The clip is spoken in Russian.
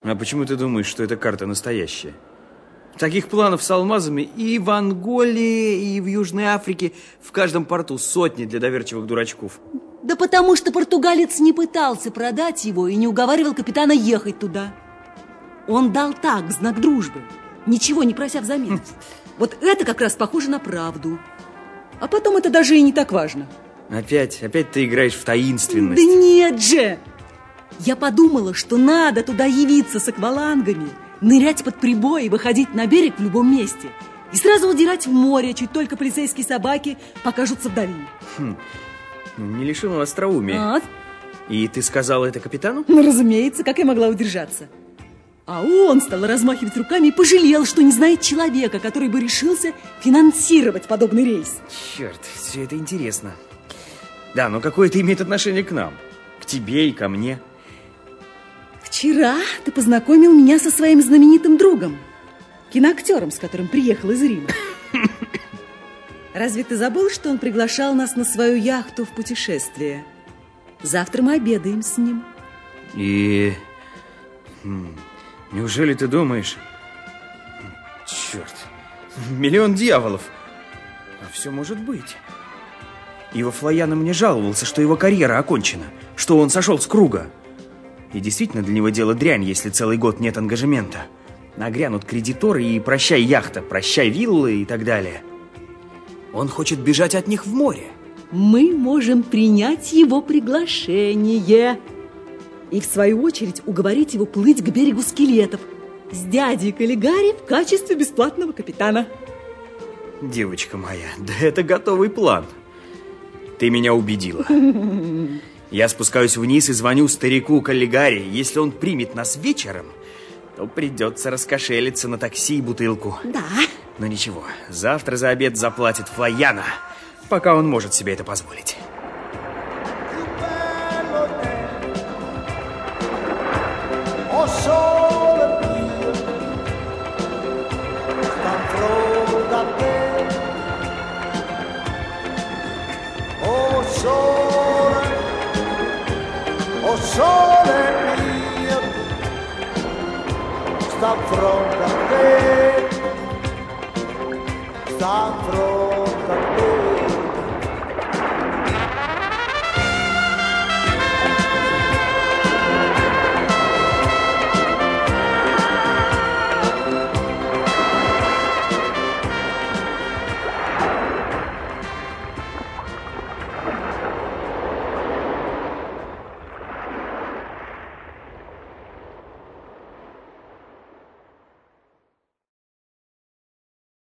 А почему ты думаешь, что эта карта настоящая? Таких планов с алмазами и в Анголе, и в Южной Африке, в каждом порту сотни для доверчивых дурачков. Да потому что португалец не пытался продать его и не уговаривал капитана ехать туда. Он дал так, знак дружбы, ничего не прося взамен. Вот это как раз похоже на правду. А потом это даже и не так важно. Опять ты играешь в таинственность. Да нет же! Я подумала, что надо туда явиться с аквалангами, нырять под прибой и выходить на берег в любом месте. И сразу удирать в море, чуть только полицейские собаки покажутся вдали. Не лишено остроумия. Вот. И ты сказала это капитану? Ну, разумеется, как я могла удержаться? А он стал размахивать руками и пожалел, что не знает человека, который бы решился финансировать подобный рейс. Черт, все это интересно. Да, но какое это имеет отношение к нам? К тебе и ко мне? Вчера ты познакомил меня со своим знаменитым другом, киноактером, с которым приехал из Рима. Разве ты забыл, что он приглашал нас на свою яхту в путешествие? Завтра мы обедаем с ним. И... неужели ты думаешь... Черт, миллион дьяволов. А все может быть. Ива Флояна мне жаловался, что его карьера окончена, что он сошел с круга. И действительно для него дело дрянь, если целый год нет ангажемента. Нагрянут кредиторы и прощай яхта, прощай виллы и так далее. Он хочет бежать от них в море. Мы можем принять его приглашение и в свою очередь уговорить его плыть к берегу скелетов с дядей Каллигари в качестве бесплатного капитана. Девочка моя, да это готовый план. Ты меня убедила. Я спускаюсь вниз и звоню старику Каллигари. Если он примет нас вечером, то придется раскошелиться на такси и бутылку. Да. Но ничего, завтра за обед заплатит Флояна, пока он может себе это позволить. Sta fronte a te, sta fronte